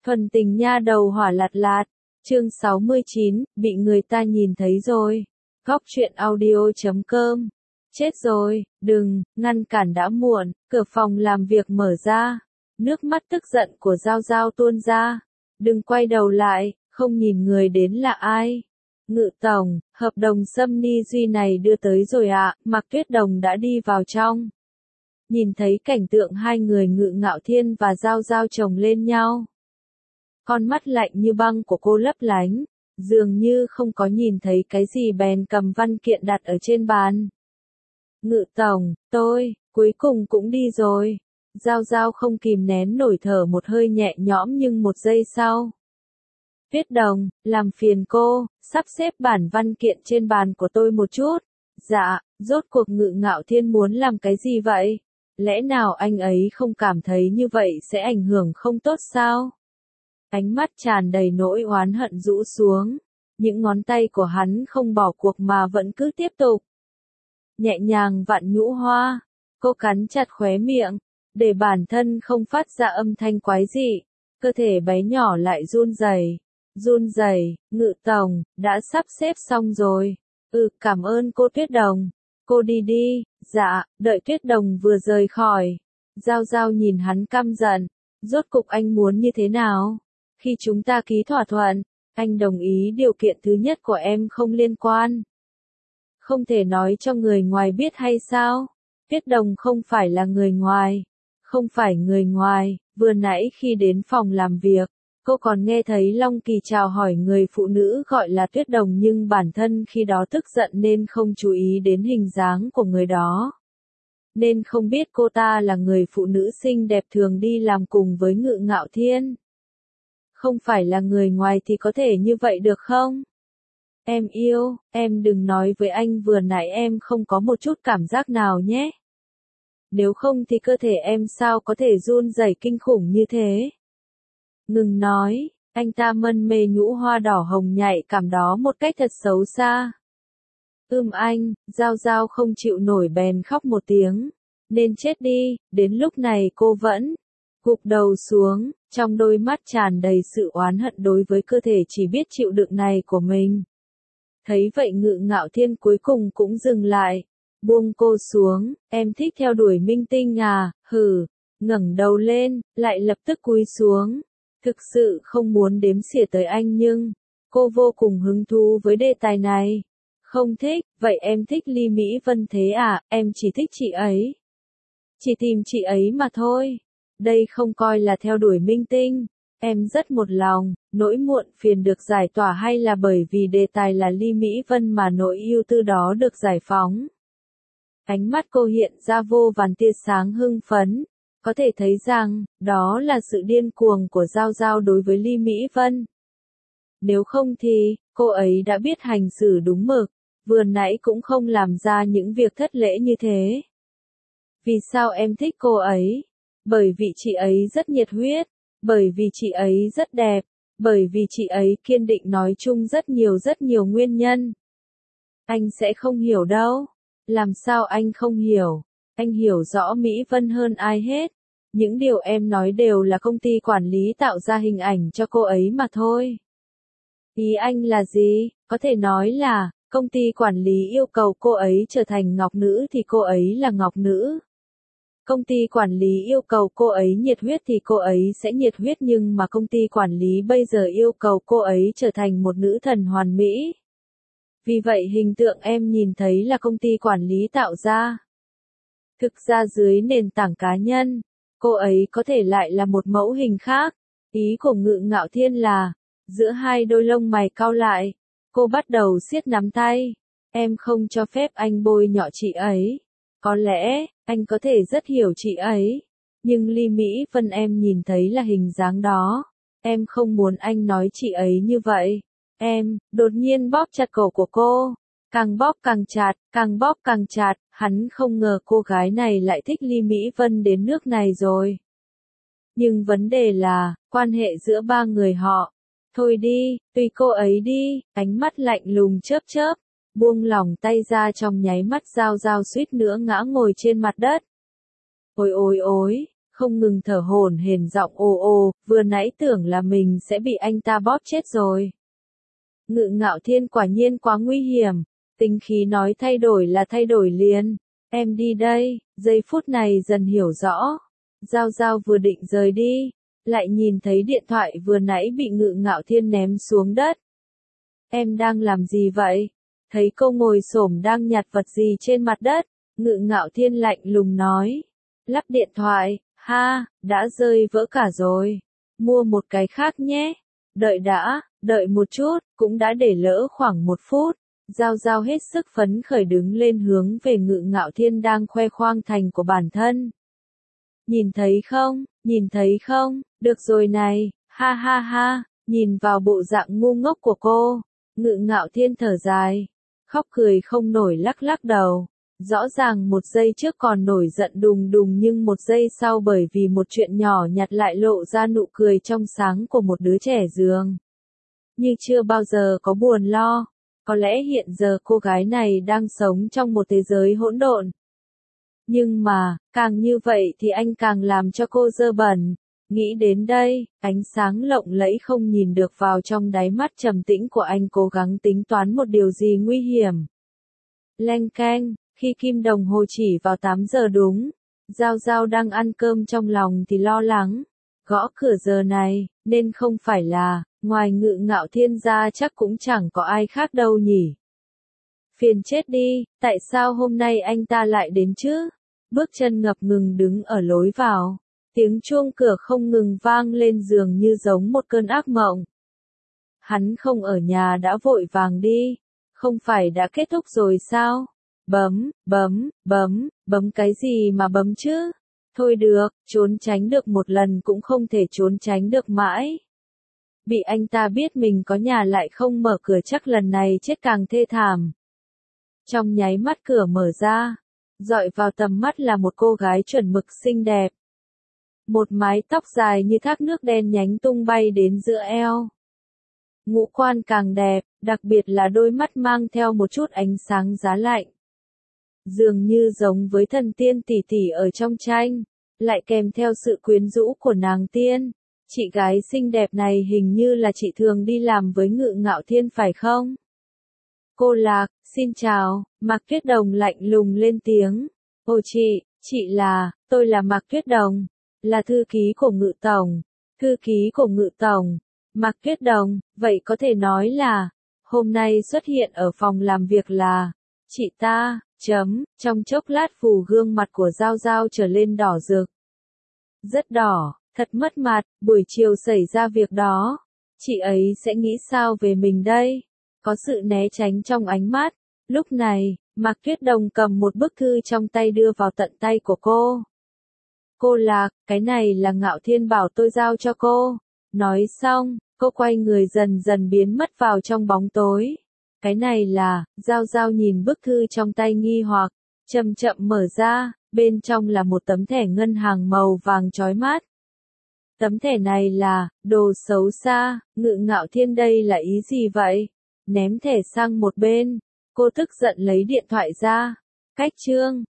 Thuần tình nha đầu hỏa lạt lạt. Chương 69, bị người ta nhìn thấy rồi. Góc truyện audio.com. Chết rồi, đừng, ngăn cản đã muộn, cửa phòng làm việc mở ra. Nước mắt tức giận của Giao Giao tuôn ra. Đừng quay đầu lại, không nhìn người đến là ai. Ngự tổng, hợp đồng Sâm Ni Duy này đưa tới rồi ạ, Mạc Tuyết Đồng đã đi vào trong. Nhìn thấy cảnh tượng hai người Ngự Ngạo Thiên và Giao Giao chồng lên nhau. Con mắt lạnh như băng của cô lấp lánh, dường như không có nhìn thấy cái gì bèn cầm văn kiện đặt ở trên bàn. Ngự tổng, tôi, cuối cùng cũng đi rồi. Giao Giao không kìm nén nổi thở một hơi nhẹ nhõm nhưng một giây sau. Tuyết Đồng, làm phiền cô, sắp xếp bản văn kiện trên bàn của tôi một chút. Dạ, rốt cuộc Ngự Ngạo Thiên muốn làm cái gì vậy? Lẽ nào anh ấy không cảm thấy như vậy sẽ ảnh hưởng không tốt sao? Ánh mắt tràn đầy nỗi oán hận rũ xuống. Những ngón tay của hắn không bỏ cuộc mà vẫn cứ tiếp tục. Nhẹ nhàng vặn nhũ hoa. Cô cắn chặt khóe miệng. Để bản thân không phát ra âm thanh quái dị. Cơ thể bé nhỏ lại run rẩy. Run rẩy, Ngự tổng, đã sắp xếp xong rồi. Cảm ơn cô Tuyết Đồng. Cô đi đi. Dạ, đợi Tuyết Đồng vừa rời khỏi. Giao Giao nhìn hắn căm giận. Rốt cục anh muốn như thế nào? Khi chúng ta ký thỏa thuận, anh đồng ý điều kiện thứ nhất của em không liên quan. Không thể nói cho người ngoài biết hay sao? Tuyết Đồng không phải là người ngoài. Không phải người ngoài, vừa nãy khi đến phòng làm việc, cô còn nghe thấy Long Kỳ chào hỏi người phụ nữ gọi là Tuyết Đồng nhưng bản thân khi đó tức giận nên không chú ý đến hình dáng của người đó. Nên không biết cô ta là người phụ nữ xinh đẹp thường đi làm cùng với Ngự Ngạo Thiên. Không phải là người ngoài thì có thể như vậy được không? Em yêu, em đừng nói với anh vừa nãy em không có một chút cảm giác nào nhé. Nếu không thì cơ thể em sao có thể run rẩy kinh khủng như thế? Ngừng nói, anh ta mân mê nhũ hoa đỏ hồng nhạy cảm đó một cách thật xấu xa. Anh, Giao Giao không chịu nổi bèn khóc một tiếng. Nên chết đi, đến lúc này cô vẫn gục đầu xuống, trong đôi mắt tràn đầy sự oán hận đối với cơ thể chỉ biết chịu đựng này của mình. Thấy vậy Ngự Ngạo Thiên cuối cùng cũng dừng lại, buông cô xuống, em thích theo đuổi minh tinh à, ngẩng đầu lên, lại lập tức cúi xuống. Thực sự không muốn đếm xỉa tới anh nhưng, cô vô cùng hứng thú với đề tài này. Không thích, vậy em thích Ly Mỹ Vân thế à, em chỉ thích chị ấy. Chỉ tìm chị ấy mà thôi. Đây không coi là theo đuổi minh tinh. Em rất một lòng, nỗi muộn phiền được giải tỏa hay là bởi vì đề tài là Ly Mỹ Vân mà nỗi ưu tư đó được giải phóng. Ánh mắt cô hiện ra vô vàn tia sáng hưng phấn. Có thể thấy rằng, đó là sự điên cuồng của Giao Giao đối với Ly Mỹ Vân. Nếu không thì, cô ấy đã biết hành xử đúng mực, vừa nãy cũng không làm ra những việc thất lễ như thế. Vì sao em thích cô ấy? Bởi vì chị ấy rất nhiệt huyết, bởi vì chị ấy rất đẹp, bởi vì chị ấy kiên định, nói chung rất nhiều nguyên nhân. Anh sẽ không hiểu đâu. Làm sao anh không hiểu? Anh hiểu rõ Mỹ Vân hơn ai hết. Những điều em nói đều là công ty quản lý tạo ra hình ảnh cho cô ấy mà thôi. Ý anh là gì? Có thể nói là, công ty quản lý yêu cầu cô ấy trở thành ngọc nữ thì cô ấy là ngọc nữ. Công ty quản lý yêu cầu cô ấy nhiệt huyết thì cô ấy sẽ nhiệt huyết nhưng mà công ty quản lý bây giờ yêu cầu cô ấy trở thành một nữ thần hoàn mỹ. Vì vậy hình tượng em nhìn thấy là công ty quản lý tạo ra. Thực ra dưới nền tảng cá nhân, cô ấy có thể lại là một mẫu hình khác. Ý của Ngự Ngạo Thiên là, giữa hai đôi lông mày cau lại, cô bắt đầu siết nắm tay. Em không cho phép anh bôi nhọ chị ấy. Có lẽ, anh có thể rất hiểu chị ấy. Nhưng Ly Mỹ Vân em nhìn thấy là hình dáng đó. Em không muốn anh nói chị ấy như vậy. Em, đột nhiên bóp chặt cổ của cô. Càng bóp càng chặt, càng bóp càng chặt, hắn không ngờ cô gái này lại thích Ly Mỹ Vân đến nước này rồi. Nhưng vấn đề là, quan hệ giữa ba người họ. Thôi đi, tùy cô ấy đi, ánh mắt lạnh lùng chớp chớp, buông lỏng tay ra trong nháy mắt Giao Giao suýt nữa ngã ngồi trên mặt đất. Ôi ôi ôi, không ngừng thở hổn hển giọng ồ ồ, vừa nãy tưởng là mình sẽ bị anh ta bóp chết rồi. Ngự Ngạo Thiên quả nhiên quá nguy hiểm, tính khí nói thay đổi là thay đổi liền. Em đi đây, giây phút này dần hiểu rõ. Giao Giao vừa định rời đi, lại nhìn thấy điện thoại vừa nãy bị Ngự Ngạo Thiên ném xuống đất. Em đang làm gì vậy? Thấy cô ngồi xổm đang nhặt vật gì trên mặt đất, Ngự Ngạo Thiên lạnh lùng nói. Lắp điện thoại, ha, đã rơi vỡ cả rồi. Mua một cái khác nhé. Đợi đã, đợi một chút, cũng đã để lỡ khoảng 1 phút. Giao Giao hết sức phấn khởi đứng lên hướng về Ngự Ngạo Thiên đang khoe khoang thành của bản thân. Nhìn thấy không, được rồi này, ha ha ha, nhìn vào bộ dạng ngu ngốc của cô. Ngự Ngạo Thiên thở dài, khóc cười không nổi lắc lắc đầu. Rõ ràng 1 giây trước còn nổi giận đùng đùng nhưng 1 giây sau bởi vì một chuyện nhỏ nhặt lại lộ ra nụ cười trong sáng của một đứa trẻ dường như chưa bao giờ có buồn lo. Có lẽ hiện giờ cô gái này đang sống trong một thế giới hỗn độn. Nhưng mà, càng như vậy thì anh càng làm cho cô dơ bẩn. Nghĩ đến đây, ánh sáng lộng lẫy không nhìn được vào trong đáy mắt trầm tĩnh của anh cố gắng tính toán một điều gì nguy hiểm. Leng keng, khi kim đồng hồ chỉ vào 8 giờ đúng, Giao Giao đang ăn cơm trong lòng thì lo lắng. Gõ cửa giờ này, nên không phải là, ngoài Ngự Ngạo Thiên ra chắc cũng chẳng có ai khác đâu nhỉ. Phiền chết đi, tại sao hôm nay anh ta lại đến chứ? Bước chân ngập ngừng đứng ở lối vào. Tiếng chuông cửa không ngừng vang lên dường như giống một cơn ác mộng. Hắn không ở nhà đã vội vàng đi. Không phải đã kết thúc rồi sao? Bấm cái gì mà bấm chứ? Thôi được, trốn tránh được một lần cũng không thể trốn tránh được mãi. Bị anh ta biết mình có nhà lại không mở cửa chắc lần này chết càng thê thảm. Trong nháy mắt cửa mở ra, dọi vào tầm mắt là một cô gái chuẩn mực xinh đẹp. Một mái tóc dài như thác nước đen nhánh tung bay đến giữa eo. Ngũ quan càng đẹp, đặc biệt là đôi mắt mang theo một chút ánh sáng giá lạnh. Dường như giống với thần tiên tỷ tỷ ở trong tranh, lại kèm theo sự quyến rũ của nàng tiên. Chị gái xinh đẹp này hình như là chị thường đi làm với Ngự Ngạo Thiên phải không? Cô Lạc, xin chào, Mạc Tuyết Đồng lạnh lùng lên tiếng. Ồ tôi là Mạc Tuyết Đồng, là thư ký của Ngự Tổng. Thư ký của Ngự Tổng, Mạc Tuyết Đồng, vậy có thể nói là, hôm nay xuất hiện ở phòng làm việc là, chị ta, trong chốc lát phù gương mặt của Giao Giao trở lên đỏ rực. Rất đỏ, thật mất mặt, buổi chiều xảy ra việc đó. Chị ấy sẽ nghĩ sao về mình đây? Có sự né tránh trong ánh mắt. Lúc này, Mạc Tuyết Đồng cầm một bức thư trong tay đưa vào tận tay của cô. Cô Lạc, cái này là Ngạo Thiên bảo tôi giao cho cô. Nói xong, cô quay người dần dần biến mất vào trong bóng tối. Cái này là, Giao Giao nhìn bức thư trong tay nghi hoặc, chậm chậm mở ra, bên trong là một tấm thẻ ngân hàng màu vàng chói mắt. Tấm thẻ này là, đồ xấu xa, Ngự Ngạo Thiên đây là ý gì vậy? Ném thẻ sang một bên, cô tức giận lấy điện thoại ra. Cách chương